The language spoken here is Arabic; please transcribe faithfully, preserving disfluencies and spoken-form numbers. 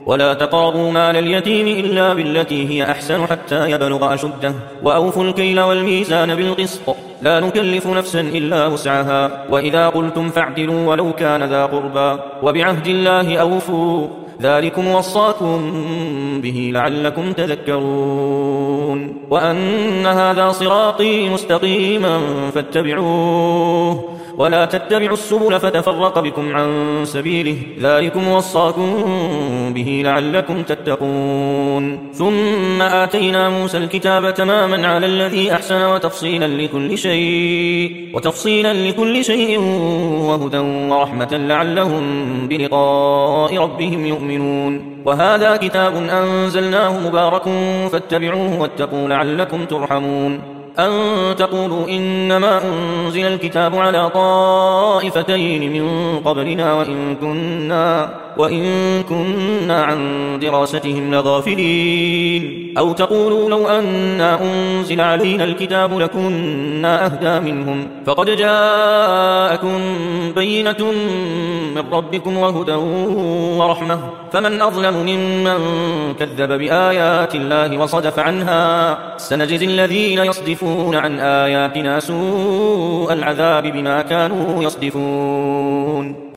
ولا تقربوا مال اليتيم إلا بالتي هي أحسن حتى يبلغ أشده وأوفوا الكيل والميزان بالقسط لا نكلف نفسا إلا وسعها وإذا قلتم فاعدلوا ولو كان ذا قربى وبعهد الله أوفوا ذلكم وصاكم به لعلكم تذكرون وأن هذا صراطي مستقيما فاتبعوه ولا تتبعوا السبل فتفرق بكم عن سبيله ذلكم وصاكم به لعلكم تتقون ثم آتينا موسى الكتاب تماما على الذي أحسن وتفصيلا لكل شيء وتفصيلا لكل شيء وهدى ورحمة لعلهم بلقاء ربهم يؤمنون وهذا كتاب أنزلناه مبارك فاتبعوه واتقوا لعلكم ترحمون أن تقولوا إنما أنزل الكتاب على طائفتين من قبلنا وإن كنا, وإن كنا عن دراستهم لغافلين أو تقولوا لو أنا أنزل علينا الكتاب لكنا أهدى منهم فقد جاءكم بينة من ربكم وهدى ورحمة فمن أظلم ممن كذب بآيات الله وصدف عنها سنجزي الذين يصدفون عن آياتنا سوء العذاب بما كانوا يصدفون.